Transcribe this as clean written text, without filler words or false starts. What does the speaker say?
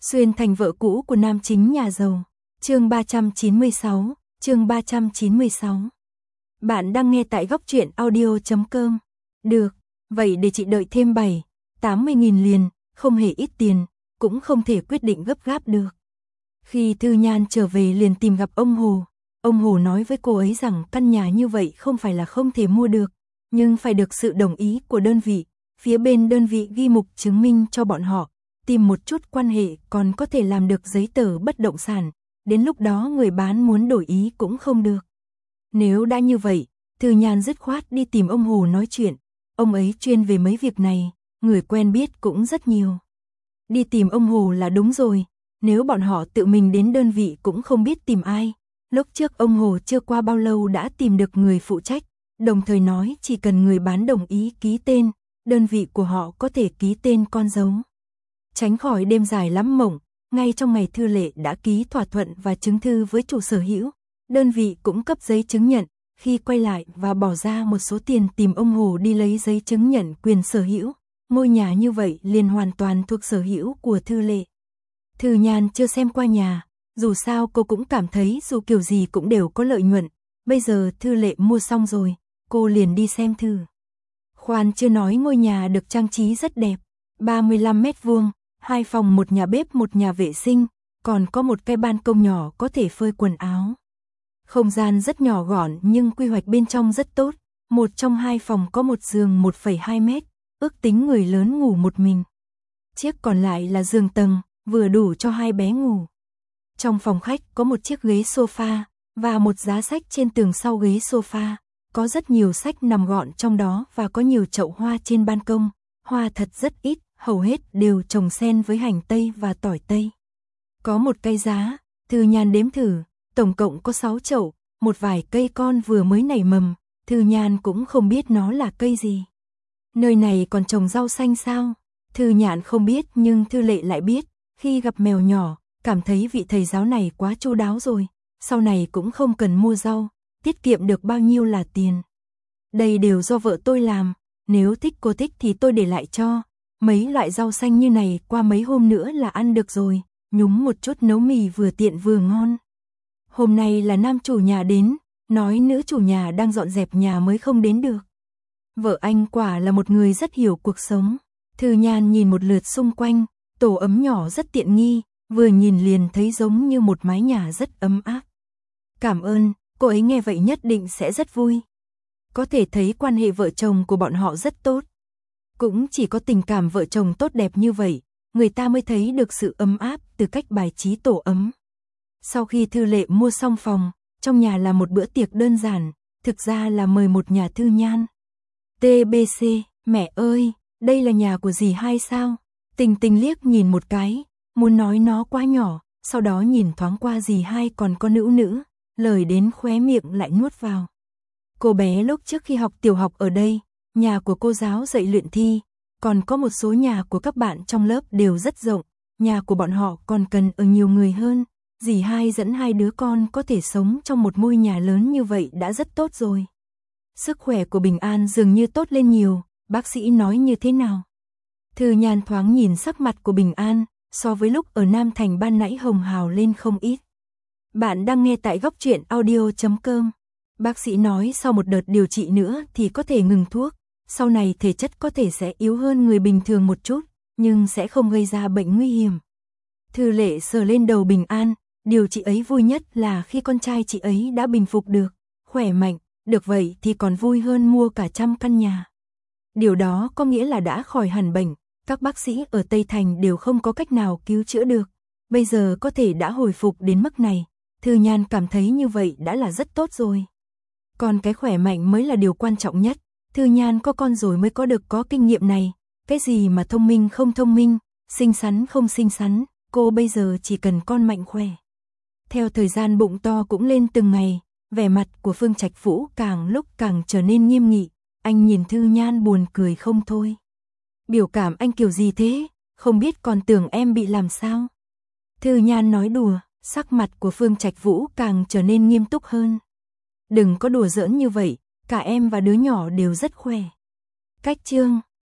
Xuyên thành vợ cũ của nam chính nhà giàu. Chương 396, chương 396. Bạn đang nghe tại góc truyện audio.com. Được, vậy để chị đợi thêm 80.000 liền, không hề ít tiền, cũng không thể quyết định gấp gáp được. Khi Thư Nhan trở về liền tìm gặp ông Hồ. Ông Hồ nói với cô ấy rằng căn nhà như vậy không phải là không thể mua được, nhưng phải được sự đồng ý của đơn vị. Phía bên đơn vị ghi mục chứng minh cho bọn họ, tìm một chút quan hệ còn có thể làm được giấy tờ bất động sản, đến lúc đó người bán muốn đổi ý cũng không được. Nếu đã như vậy, Thư Nhan dứt khoát đi tìm ông Hồ nói chuyện, ông ấy chuyên về mấy việc này, người quen biết cũng rất nhiều. Đi tìm ông Hồ là đúng rồi, nếu bọn họ tự mình đến đơn vị cũng không biết tìm ai. Lúc trước ông Hồ chưa qua bao lâu đã tìm được người phụ trách, đồng thời nói chỉ cần người bán đồng ý ký tên, đơn vị của họ có thể ký tên con dấu. Tránh khỏi đêm dài lắm mộng, ngay trong ngày Thư Lệ đã ký thỏa thuận và chứng thư với chủ sở hữu, đơn vị cũng cấp giấy chứng nhận, khi quay lại và bỏ ra một số tiền tìm ông Hồ đi lấy giấy chứng nhận quyền sở hữu, ngôi nhà như vậy liền hoàn toàn thuộc sở hữu của Thư Lệ. Thư Nhan chưa xem qua nhà, dù sao cô cũng cảm thấy dù kiểu gì cũng đều có lợi nhuận, bây giờ Thư Lệ mua xong rồi, cô liền đi xem thử. Khoan chưa nói ngôi nhà được trang trí rất đẹp, 35 mét vuông, 2 phòng một nhà bếp một nhà vệ sinh, còn có một cái ban công nhỏ có thể phơi quần áo. Không gian rất nhỏ gọn nhưng quy hoạch bên trong rất tốt, một trong 2 phòng có một giường 1,2 mét, ước tính người lớn ngủ một mình. Chiếc còn lại là giường tầng, vừa đủ cho 2 bé ngủ. Trong phòng khách có một chiếc ghế sofa và một giá sách trên tường sau ghế sofa, có rất nhiều sách nằm gọn trong đó và có nhiều chậu hoa trên ban công, hoa thật rất ít, hầu hết đều trồng xen với hành tây và tỏi tây. Có một cây giá, Thư Nhan đếm thử, tổng cộng có 6 chậu, một vài cây con vừa mới nảy mầm, Thư Nhan cũng không biết nó là cây gì. Nơi này còn trồng rau xanh sao? Thư Nhan không biết nhưng Thư Lệ lại biết, khi gặp mèo nhỏ, cảm thấy vị thầy giáo này quá chu đáo rồi, sau này cũng không cần mua rau, tiết kiệm được bao nhiêu là tiền. Đây đều do vợ tôi làm, nếu thích cô thích thì tôi để lại cho, mấy loại rau xanh như này qua mấy hôm nữa là ăn được rồi, nhúng một chút nấu mì vừa tiện vừa ngon. Hôm nay là nam chủ nhà đến, nói nữ chủ nhà đang dọn dẹp nhà mới không đến được. Vợ anh quả là một người rất hiểu cuộc sống. Thư Nhan nhìn một lượt xung quanh, tổ ấm nhỏ rất tiện nghi, vừa nhìn liền thấy giống như một mái nhà rất ấm áp. Cảm ơn, cô ấy nghe vậy nhất định sẽ rất vui. Có thể thấy quan hệ vợ chồng của bọn họ rất tốt. Cũng chỉ có tình cảm vợ chồng tốt đẹp như vậy, người ta mới thấy được sự ấm áp từ cách bài trí tổ ấm. Sau khi Thư Lệ mua xong phòng, trong nhà là một bữa tiệc đơn giản, thực ra là mời một nhà Thư Nhan. TBC, mẹ ơi, đây là nhà của dì hai sao? Tình Tình liếc nhìn một cái, muốn nói nó quá nhỏ, sau đó nhìn thoáng qua dì hai còn có nữ, lời đến khóe miệng lại nuốt vào. Cô bé lúc trước khi học tiểu học ở đây, nhà của cô giáo dạy luyện thi, còn có một số nhà của các bạn trong lớp đều rất rộng, nhà của bọn họ còn cần ở nhiều người hơn. Dì hai dẫn 2 đứa con có thể sống trong một ngôi nhà lớn như vậy đã rất tốt rồi. Sức khỏe của Bình An dường như tốt lên nhiều, bác sĩ nói như thế nào? Thư Nhan thoáng nhìn sắc mặt của Bình An, so với lúc ở Nam Thành ban nãy hồng hào lên không ít. Bạn đang nghe tại góc truyện audio.com. Bác sĩ nói sau một đợt điều trị nữa thì có thể ngừng thuốc, sau này thể chất có thể sẽ yếu hơn người bình thường một chút, nhưng sẽ không gây ra bệnh nguy hiểm. Thư Lệ sờ lên đầu Bình An, điều chị ấy vui nhất là khi con trai chị ấy đã bình phục được, khỏe mạnh, được vậy thì còn vui hơn mua cả 100 căn nhà. Điều đó có nghĩa là đã khỏi hẳn bệnh, các bác sĩ ở Tây Thành đều không có cách nào cứu chữa được, bây giờ có thể đã hồi phục đến mức này, Thư Nhan cảm thấy như vậy đã là rất tốt rồi. Còn cái khỏe mạnh mới là điều quan trọng nhất, Thư Nhan có con rồi mới có được có kinh nghiệm này, cái gì mà thông minh không thông minh, xinh xắn không xinh xắn, cô bây giờ chỉ cần con mạnh khỏe. Theo thời gian bụng to cũng lên từng ngày, vẻ mặt của Phương Trạch Vũ càng lúc càng trở nên nghiêm nghị, anh nhìn Thư Nhan buồn cười không thôi. Biểu cảm anh kiểu gì thế, không biết còn tưởng em bị làm sao. Thư Nhan nói đùa, sắc mặt của Phương Trạch Vũ càng trở nên nghiêm túc hơn. Đừng có đùa giỡn như vậy, cả em và đứa nhỏ đều rất khỏe. Cách chương